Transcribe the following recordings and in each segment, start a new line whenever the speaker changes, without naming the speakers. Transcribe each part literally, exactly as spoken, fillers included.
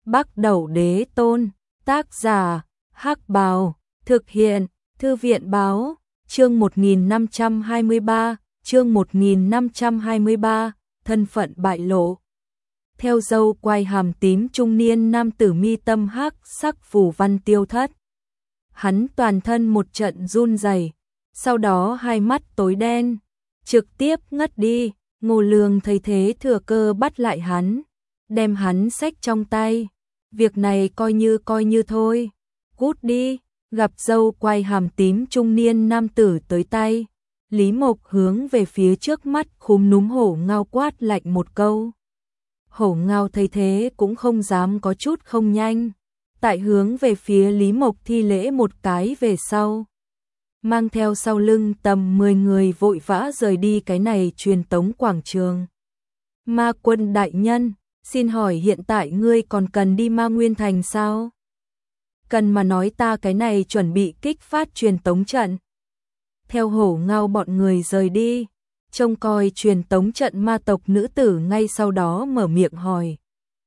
Bắc Đẩu Đế Tôn, tác giả, Hắc Bào, thực hiện, Thư viện báo, chương một nghìn năm trăm hai mươi ba, chương một nghìn năm trăm hai mươi ba, thân phận bại lộ. Theo dâu quai hàm tím trung niên nam tử mi tâm hắc sắc phù văn tiêu thất. Hắn toàn thân một trận run rẩy, sau đó hai mắt tối đen, trực tiếp ngất đi. Ngô Lương thấy thế thừa cơ bắt lại hắn, đem hắn xách trong tay. Việc này coi như coi như thôi, cút đi. Gặp dâu quai hàm tím trung niên nam tử tới tay, Lý Mộc hướng về phía trước mắt khúm núm Hổ Ngao quát lạnh một câu. Hổ Ngao thấy thế cũng không dám có chút không nhanh, tại hướng về phía Lý Mộc thi lễ một cái về sau, mang theo sau lưng tầm mười người vội vã rời đi cái này truyền tống quảng trường. Ma Quân đại nhân, xin hỏi hiện tại ngươi còn cần đi Ma Nguyên Thành sao? Cần mà nói ta cái này chuẩn bị kích phát truyền tống trận. Theo Hổ Ngao bọn người rời đi, trông coi truyền tống trận ma tộc nữ tử ngay sau đó mở miệng hỏi.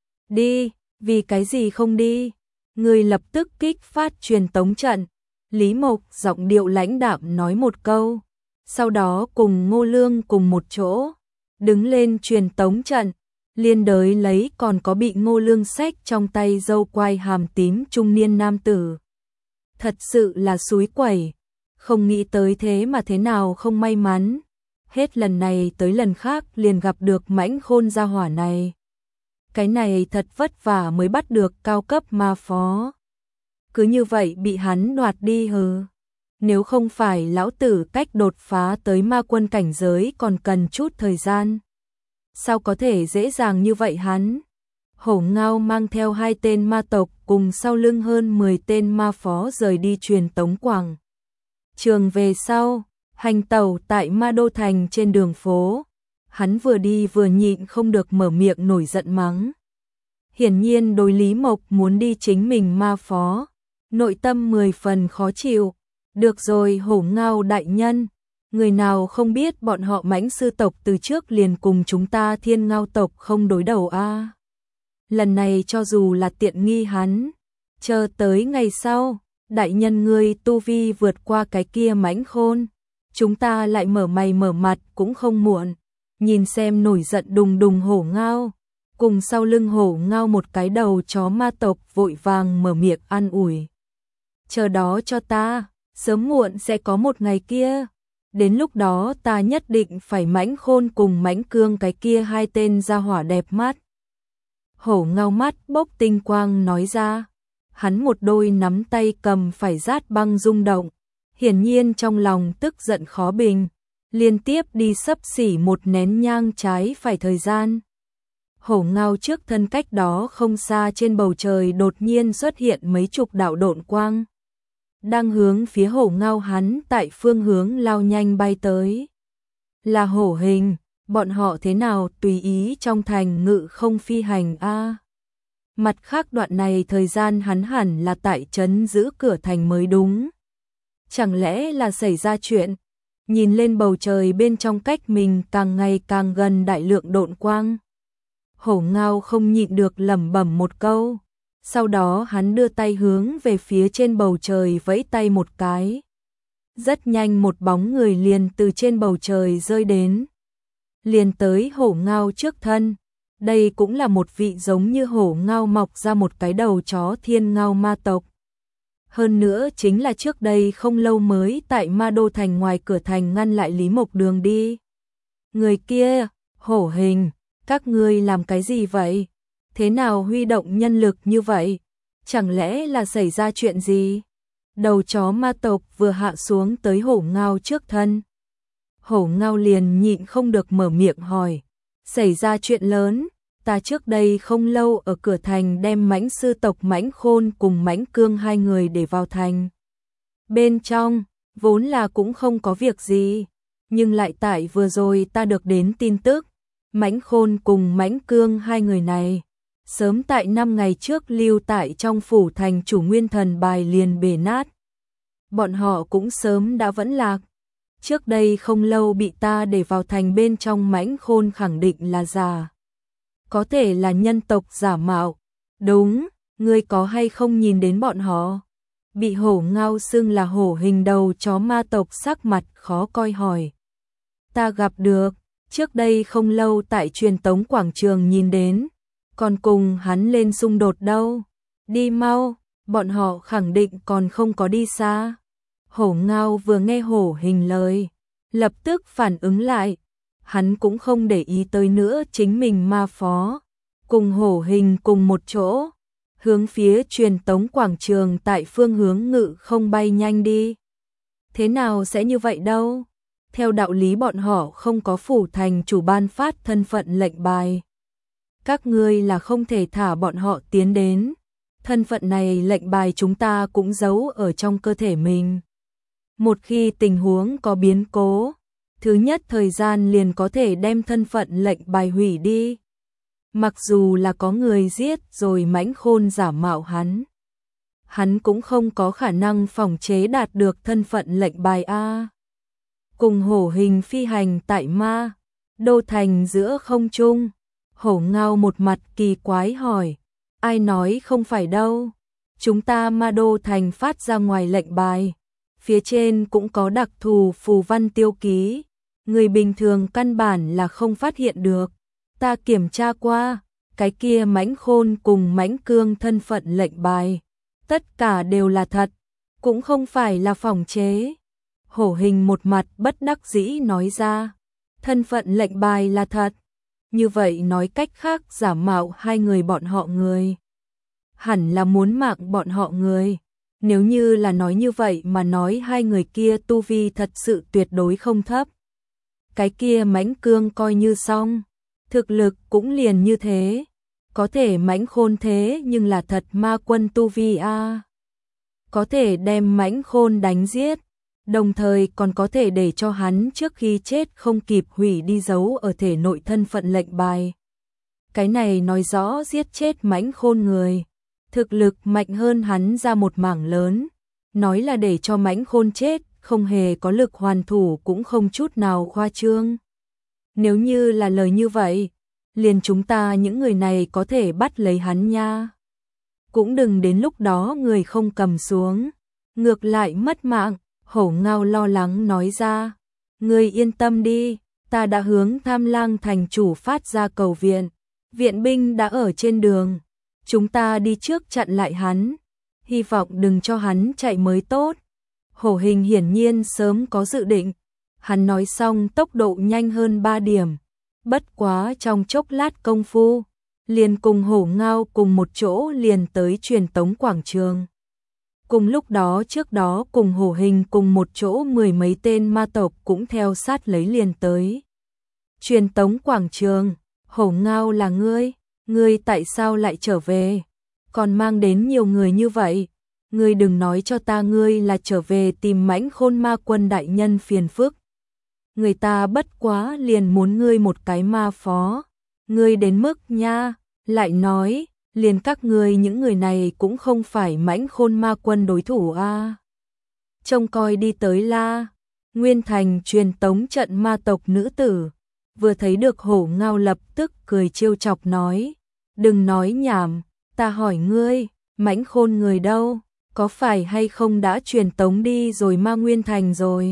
Đi, vì cái gì không đi? Người lập tức kích phát truyền tống trận. Lý Mộc giọng điệu lãnh đạm nói một câu, sau đó cùng Ngô Lương cùng một chỗ, đứng lên truyền tống trận. Liên đới lấy còn có bị Ngô Lương xách trong tay dâu quai hàm tím trung niên nam tử. Thật sự là xúi quẩy, không nghĩ tới thế mà thế nào không may mắn. Hết lần này tới lần khác liền gặp được mãnh khôn gia hỏa này. Cái này thật vất vả mới bắt được cao cấp ma phó. Cứ như vậy bị hắn đoạt đi hừ. Nếu không phải lão tử cách đột phá tới ma quân cảnh giới còn cần chút thời gian, sao có thể dễ dàng như vậy hắn? Hổ Ngao mang theo hai tên ma tộc cùng sau lưng hơn mười tên ma phó rời đi truyền tống quảng trường về sau, hành tẩu tại Ma Đô Thành trên đường phố. Hắn vừa đi vừa nhịn không được mở miệng nổi giận mắng. Hiển nhiên đối Lý Mộc muốn đi chính mình ma phó, nội tâm mười phần khó chịu. Được rồi Hổ Ngao đại nhân, người nào không biết bọn họ mãnh sư tộc từ trước liền cùng chúng ta Thiên Ngao tộc không đối đầu a. À. Lần này cho dù là tiện nghi hắn, chờ tới ngày sau, đại nhân ngươi tu vi vượt qua cái kia mãnh khôn, chúng ta lại mở mày mở mặt cũng không muộn. Nhìn xem nổi giận đùng đùng Hổ Ngao, cùng sau lưng Hổ Ngao một cái đầu chó ma tộc vội vàng mở miệng an ủi. Chờ đó cho ta, sớm muộn sẽ có một ngày kia. Đến lúc đó ta nhất định phải mãnh khôn cùng mãnh cương cái kia hai tên gia hỏa đẹp mắt. Hổ Ngao mắt bốc tinh quang nói ra. Hắn một đôi nắm tay cầm phải rát băng rung động, hiển nhiên trong lòng tức giận khó bình, liên tiếp đi xấp xỉ một nén nhang trái phải thời gian. Hổ Ngao trước thân cách đó không xa trên bầu trời đột nhiên xuất hiện mấy chục đạo độn quang, đang hướng phía Hổ Ngao hắn tại phương hướng lao nhanh bay tới. Là hổ hình, bọn họ thế nào tùy ý trong thành ngự không phi hành a? À. Mặt khác đoạn này thời gian hắn hẳn là tại trấn giữ cửa thành mới đúng. Chẳng lẽ là xảy ra chuyện? Nhìn lên bầu trời bên trong cách mình càng ngày càng gần đại lượng độn quang, Hổ Ngao không nhịn được lẩm bẩm một câu. Sau đó hắn đưa tay hướng về phía trên bầu trời vẫy tay một cái. Rất nhanh một bóng người liền từ trên bầu trời rơi đến, liền tới Hổ Ngao trước thân. Đây cũng là một vị giống như Hổ Ngao mọc ra một cái đầu chó Thiên Ngao ma tộc. Hơn nữa chính là trước đây không lâu mới tại Ma Đô Thành ngoài cửa thành ngăn lại Lý Mộc đường đi. Người kia, hổ hình, các ngươi làm cái gì vậy? Thế nào huy động nhân lực như vậy? Chẳng lẽ là xảy ra chuyện gì? Đầu chó ma tộc vừa hạ xuống tới Hổ Ngao trước thân. Hổ Ngao liền nhịn không được mở miệng hỏi. Xảy ra chuyện lớn, ta trước đây không lâu ở cửa thành đem mãnh sư tộc mãnh khôn cùng mãnh cương hai người để vào thành. Bên trong, vốn là cũng không có việc gì, nhưng lại tại vừa rồi ta được đến tin tức, mãnh khôn cùng mãnh cương hai người này, sớm tại năm ngày trước lưu tại trong phủ thành chủ nguyên thần bài liền bể nát. Bọn họ cũng sớm đã vẫn lạc. Trước đây không lâu bị ta để vào thành bên trong mãnh khôn khẳng định là giả. Có thể là nhân tộc giả mạo, Đúng, ngươi có hay không nhìn đến bọn họ? Bị hổ ngao xưng là hổ hình đầu chó ma tộc sắc mặt khó coi hỏi. Ta gặp được, trước đây không lâu tại truyền tống quảng trường nhìn đến, còn cùng hắn lên xung đột đâu. Đi mau, bọn họ khẳng định còn không có đi xa. Hổ ngao vừa nghe hổ hình lời, lập tức phản ứng lại. Hắn cũng không để ý tới nữa chính mình ma phó. Cùng hổ hình cùng một chỗ, hướng phía truyền tống quảng trường tại phương hướng ngự không bay nhanh đi. Thế nào sẽ như vậy đâu? Theo đạo lý bọn họ không có phủ thành chủ ban phát thân phận lệnh bài. Các ngươi là không thể thả bọn họ tiến đến. Thân phận này lệnh bài chúng ta cũng giấu ở trong cơ thể mình. Một khi tình huống có biến cố, thứ nhất thời gian liền có thể đem thân phận lệnh bài hủy đi. Mặc dù là có người giết rồi mãnh khôn giả mạo hắn, hắn cũng không có khả năng phòng chế đạt được thân phận lệnh bài A. Cùng hổ hình phi hành tại ma đô thành giữa không trung, hổ ngao một mặt kỳ quái hỏi, ai nói không phải đâu, chúng ta ma đô thành phát ra ngoài lệnh bài, phía trên cũng có đặc thù phù văn tiêu ký, người bình thường căn bản là không phát hiện được. Ta kiểm tra qua, cái kia mãnh khôn cùng mãnh cương thân phận lệnh bài, tất cả đều là thật, cũng không phải là phỏng chế. Hổ hình một mặt bất đắc dĩ nói ra, thân phận lệnh bài là thật. Như vậy nói cách khác giả mạo hai người bọn họ người. Hẳn là muốn mạng bọn họ người. Nếu như là nói như vậy mà nói hai người kia tu vi thật sự tuyệt đối không thấp. Cái kia mãnh cương coi như xong. Thực lực cũng liền như thế. Có thể mãnh khôn thế nhưng là thật ma quân tu vi a. Có thể đem mãnh khôn đánh giết. Đồng thời còn có thể để cho hắn trước khi chết không kịp hủy đi dấu ở thể nội thân phận lệnh bài. Cái này nói rõ giết chết mãnh khôn người. Thực lực mạnh hơn hắn ra một mảng lớn. Nói là để cho mãnh khôn chết, không hề có lực hoàn thủ cũng không chút nào khoa trương. Nếu như là lời như vậy, liền chúng ta những người này có thể bắt lấy hắn nha. Cũng đừng đến lúc đó người không cầm xuống, ngược lại mất mạng. Hổ ngao lo lắng nói ra, ngươi yên tâm đi, ta đã hướng Tham Lang thành chủ phát ra cầu viện, viện binh đã ở trên đường, chúng ta đi trước chặn lại hắn, hy vọng đừng cho hắn chạy mới tốt. Hổ hình hiển nhiên sớm có dự định, hắn nói xong tốc độ nhanh hơn ba điểm, bất quá trong chốc lát công phu, liền cùng hổ ngao cùng một chỗ liền tới truyền tống quảng trường. Cùng lúc đó trước đó cùng hổ hình cùng một chỗ mười mấy tên ma tộc cũng theo sát lấy liền tới. Truyền tống quảng trường, hổ ngao là ngươi, ngươi tại sao lại trở về? Còn mang đến nhiều người như vậy, ngươi đừng nói cho ta ngươi là trở về tìm mãnh khôn ma quân đại nhân phiền phức. Người ta bất quá liền muốn ngươi một cái ma phó, ngươi đến mức nha, lại nói. Liền các ngươi những người này cũng không phải mãnh khôn ma quân đối thủ a. À. Trông coi đi tới la, Nguyên Thành truyền tống trận ma tộc nữ tử, vừa thấy được hổ ngao lập tức cười trêu chọc nói, đừng nói nhảm, ta hỏi ngươi, mãnh khôn người đâu, có phải hay không đã truyền tống đi rồi ma Nguyên Thành rồi.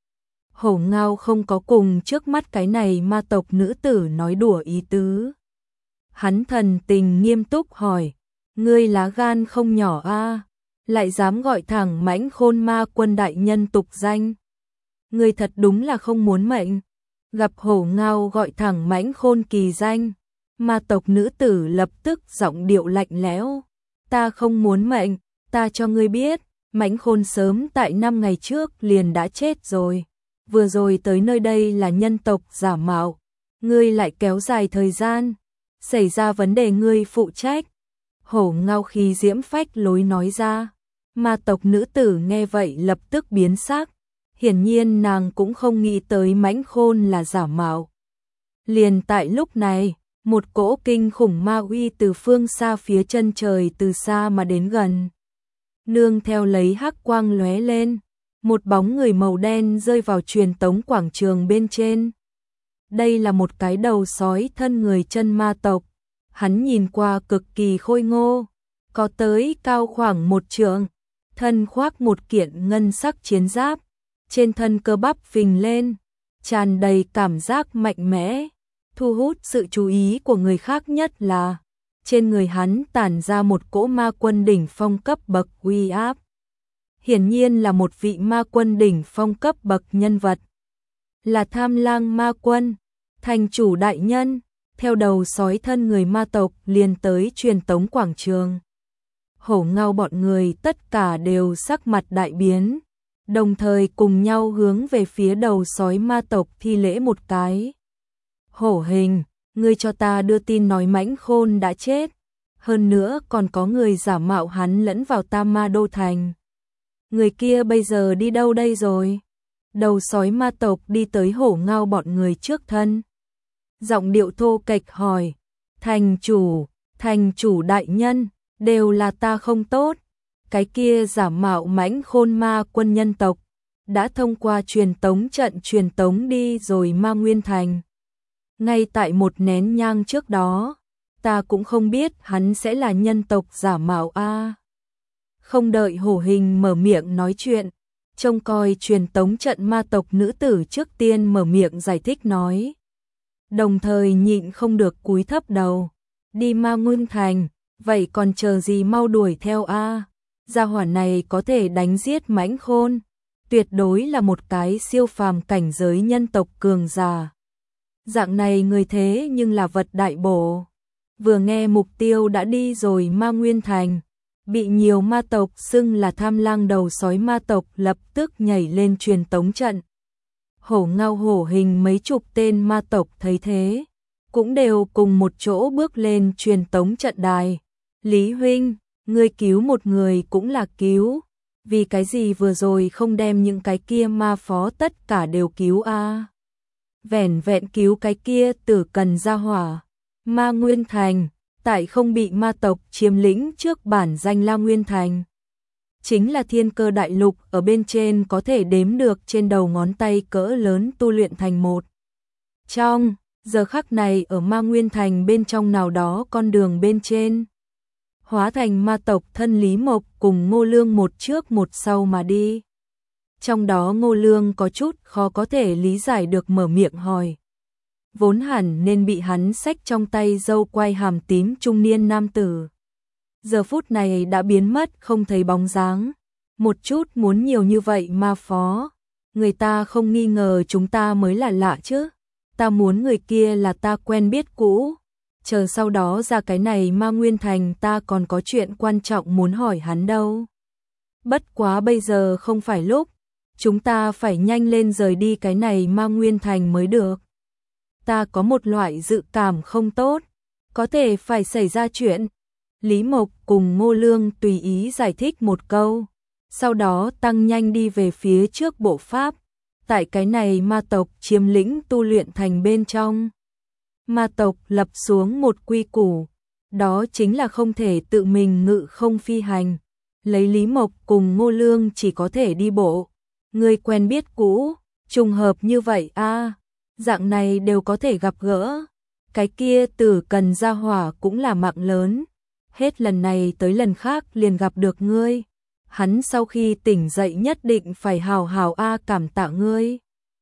Hổ ngao không có cùng trước mắt cái này ma tộc nữ tử nói đùa ý tứ. Hắn thần tình nghiêm túc hỏi, ngươi lá gan không nhỏ a, à, lại dám gọi thẳng mãnh khôn ma quân đại nhân tục danh. Ngươi thật đúng là không muốn mệnh. Gặp hổ ngao gọi thẳng mãnh khôn kỳ danh, ma tộc nữ tử lập tức giọng điệu lạnh lẽo, ta không muốn mệnh, ta cho ngươi biết, mãnh khôn sớm tại năm ngày trước liền đã chết rồi. Vừa rồi tới nơi đây là nhân tộc giả mạo, ngươi lại kéo dài thời gian. Xảy ra vấn đề ngươi phụ trách. Hổ ngao khí diễm phách lối nói ra. Ma tộc nữ tử nghe vậy lập tức biến sắc. Hiển nhiên nàng cũng không nghĩ tới mãnh khôn là giả mạo. Liền tại lúc này, một cỗ kinh khủng ma uy từ phương xa phía chân trời từ xa mà đến gần. Nương theo lấy hắc quang lóe lên, một bóng người màu đen rơi vào truyền tống quảng trường bên trên. Đây là một cái đầu sói thân người chân ma tộc, Hắn nhìn qua cực kỳ khôi ngô, có tới cao khoảng một trượng, thân khoác một kiện ngân sắc chiến giáp, trên thân cơ bắp phình lên, tràn đầy cảm giác mạnh mẽ, thu hút sự chú ý của người khác nhất là trên người hắn tản ra một cỗ ma quân đỉnh phong cấp bậc uy áp. Hiển nhiên là một vị ma quân đỉnh phong cấp bậc nhân vật. Là Tham Lang ma quân, thành chủ đại nhân, theo đầu sói thân người ma tộc liền tới truyền tống quảng trường. Hổ Ngao bọn người tất cả đều sắc mặt đại biến, đồng thời cùng nhau hướng về phía đầu sói ma tộc thi lễ một cái. Hổ Hình, ngươi cho ta đưa tin nói Mãnh Khôn đã chết, hơn nữa còn có người giả mạo hắn lẫn vào Tam Ma Đô Thành. Người kia bây giờ đi đâu đây rồi? Đầu sói ma tộc đi tới Hổ Ngao bọn người trước thân. Giọng điệu thô kệch hỏi, thành chủ, thành chủ đại nhân, đều là ta không tốt. Cái kia giả mạo Mãnh Khôn ma quân nhân tộc, đã thông qua truyền tống trận truyền tống đi rồi Ma Nguyên Thành. Ngay tại một nén nhang trước đó, ta cũng không biết hắn sẽ là nhân tộc giả mạo a. Không đợi Hổ Hình mở miệng nói chuyện, trông coi truyền tống trận ma tộc nữ tử trước tiên mở miệng giải thích nói. Đồng thời nhịn không được cúi thấp đầu, đi Ma Nguyên Thành, vậy còn chờ gì mau đuổi theo a. Gia hỏa này có thể đánh giết Mãnh Khôn, tuyệt đối là một cái siêu phàm cảnh giới nhân tộc cường giả. Dạng này người thế nhưng là vật đại bổ. Vừa nghe mục tiêu đã đi rồi Ma Nguyên Thành, bị nhiều ma tộc xưng là Tham Lang đầu sói ma tộc lập tức nhảy lên truyền tống trận. Hổ Ngao Hổ Hình mấy chục tên ma tộc thấy thế, cũng đều cùng một chỗ bước lên truyền tống trận đài. Lý huynh, ngươi cứu một người cũng là cứu, vì cái gì vừa rồi không đem những cái kia ma phó tất cả đều cứu a? Vẻn vẹn cứu cái kia Tử Cần gia hỏa. Ma Nguyên Thành, tại không bị ma tộc chiếm lĩnh trước bản danh La Nguyên Thành. Chính là thiên cơ đại lục ở bên trên có thể đếm được trên đầu ngón tay cỡ lớn tu luyện thành một. Trong, giờ khắc này ở Ma Nguyên Thành bên trong nào đó con đường bên trên. Hóa thành ma tộc thân Lý Mộc cùng Ngô Lương một trước một sau mà đi. Trong đó Ngô Lương có chút khó có thể lý giải được mở miệng hỏi. Vốn hẳn nên bị hắn xách trong tay dâu quai hàm tím trung niên nam tử. Giờ phút này đã biến mất không thấy bóng dáng. Một chút muốn nhiều như vậy ma phó. Người ta không nghi ngờ chúng ta mới là lạ chứ. Ta muốn người kia là ta quen biết cũ. Chờ sau đó ra cái này Ma Nguyên Thành ta còn có chuyện quan trọng muốn hỏi hắn đâu. Bất quá bây giờ không phải lúc. Chúng ta phải nhanh lên rời đi cái này Ma Nguyên Thành mới được. Ta có một loại dự cảm không tốt, có thể phải xảy ra chuyện. Lý Mộc cùng Ngô Lương tùy ý giải thích một câu, sau đó tăng nhanh đi về phía trước bộ pháp. Tại cái này ma tộc chiếm lĩnh tu luyện thành bên trong. Ma tộc lập xuống một quy củ, đó chính là không thể tự mình ngự không phi hành. Lấy Lý Mộc cùng Ngô Lương chỉ có thể đi bộ. Người quen biết cũ, trùng hợp như vậy a, dạng này đều có thể gặp gỡ. Cái kia Tử Cần gia hỏa cũng là mạng lớn, hết lần này tới lần khác liền gặp được ngươi. Hắn sau khi tỉnh dậy nhất định phải hào hào a cảm tạ ngươi.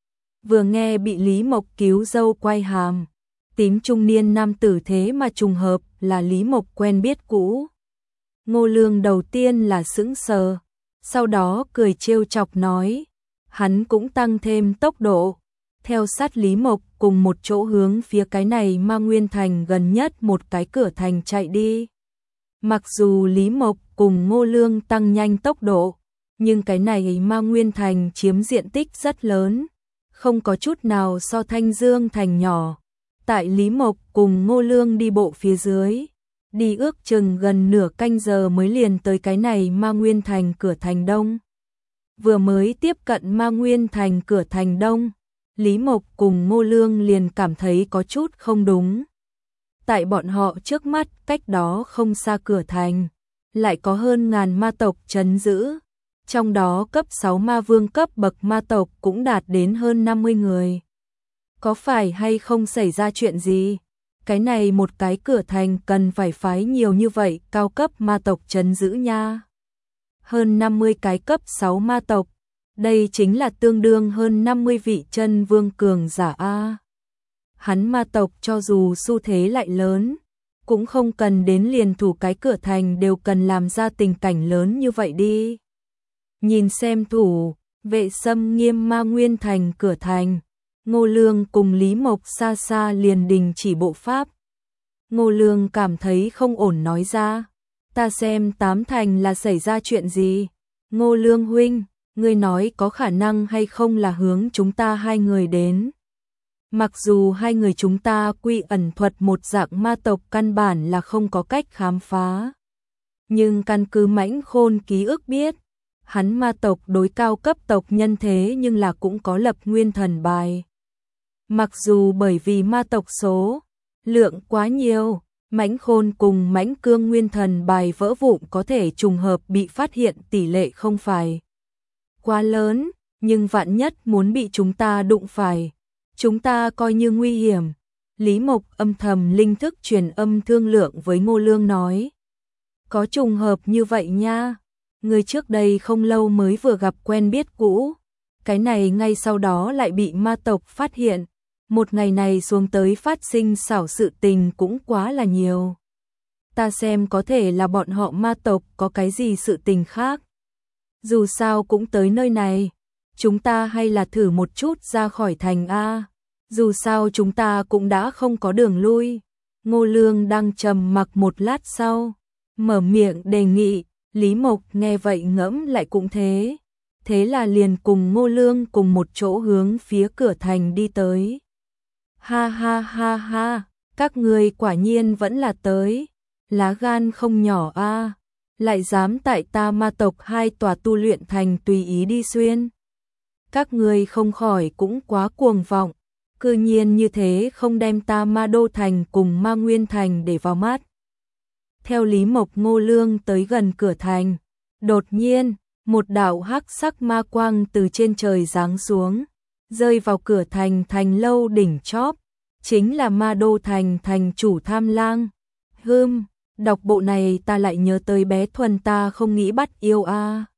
Vừa nghe bị Lý Mộc cứu dâu quay hàm, tím trung niên nam tử thế mà trùng hợp là Lý Mộc quen biết cũ. Ngô Lương đầu tiên là sững sờ, sau đó cười trêu chọc nói, hắn cũng tăng thêm tốc độ, theo sát Lý Mộc cùng một chỗ hướng phía cái này Ma Nguyên Thành gần nhất một cái cửa thành chạy đi. Mặc dù Lý Mộc cùng Ngô Lương tăng nhanh tốc độ, nhưng cái này Ma Nguyên Thành chiếm diện tích rất lớn, không có chút nào so Thanh Dương Thành nhỏ. Tại Lý Mộc cùng Ngô Lương đi bộ phía dưới, đi ước chừng gần nửa canh giờ mới liền tới cái này Ma Nguyên Thành cửa thành đông. Vừa mới tiếp cận Ma Nguyên Thành cửa thành đông, Lý Mộc cùng Ngô Lương liền cảm thấy có chút không đúng. Tại bọn họ trước mắt cách đó không xa cửa thành, lại có hơn ngàn ma tộc trấn giữ. Trong đó cấp sáu ma vương cấp bậc ma tộc cũng đạt đến hơn năm mươi người. Có phải hay không xảy ra chuyện gì? cái này một cái cửa thành cần phải phái nhiều như vậy cao cấp ma tộc trấn giữ nha. Hơn năm mươi cái cấp sáu ma tộc, đây chính là tương đương hơn năm mươi vị chân vương cường giả a. Hắn ma tộc cho dù xu thế lại lớn, cũng không cần đến liền thủ cái cửa thành đều cần làm ra tình cảnh lớn như vậy đi. Nhìn xem thủ vệ xâm nghiêm ma nguyên thành cửa thành, Ngô Lương cùng Lý Mộc xa xa liền đình chỉ bộ pháp. Ngô Lương cảm thấy không ổn nói ra, ta xem tám thành là xảy ra chuyện gì. Ngô Lương huynh, ngươi nói có khả năng hay không là hướng chúng ta hai người đến. Mặc dù hai người chúng ta quy ẩn thuật một dạng ma tộc căn bản là không có cách khám phá. Nhưng căn cứ Mãnh Khôn ký ức biết, hắn ma tộc đối cao cấp tộc nhân thế nhưng là cũng có lập nguyên thần bài. Mặc dù bởi vì ma tộc số lượng quá nhiều, Mãnh Khôn cùng Mãnh Cương nguyên thần bài vỡ vụn có thể trùng hợp bị phát hiện tỷ lệ không phải quá lớn, nhưng vạn nhất muốn bị chúng ta đụng phải, chúng ta coi như nguy hiểm. Lý Mộc âm thầm linh thức truyền âm thương lượng với Ngô Lương nói. Có trùng hợp như vậy nha, người trước đây không lâu mới vừa gặp quen biết cũ, cái này ngay sau đó lại bị ma tộc phát hiện, một ngày này xuống tới phát sinh xảo sự tình cũng quá là nhiều. Ta xem có thể là bọn họ ma tộc có cái gì sự tình khác. Dù sao cũng tới nơi này, chúng ta hay là thử một chút ra khỏi thành A, dù sao chúng ta cũng đã không có đường lui. Ngô Lương đang trầm mặc một lát sau, mở miệng đề nghị. Lý Mộc nghe vậy ngẫm lại cũng thế, thế là liền cùng Ngô Lương cùng một chỗ hướng phía cửa thành đi tới. Ha ha ha ha, các người quả nhiên vẫn là tới, lá gan không nhỏ a, lại dám tại ta ma tộc hai tòa tu luyện thành tùy ý đi xuyên. Các người không khỏi cũng quá cuồng vọng, cư nhiên như thế không đem ta ma đô thành cùng ma nguyên thành để vào mắt. Theo Lý Mộc Ngô Lương tới gần cửa thành, đột nhiên, một đạo hắc sắc ma quang từ trên trời giáng xuống, rơi vào cửa thành thành lâu đỉnh chóp, chính là ma đô thành thành chủ Tham Lang. Hừm, đọc bộ này ta lại nhớ tới bé Thuần ta không nghĩ bắt yêu a.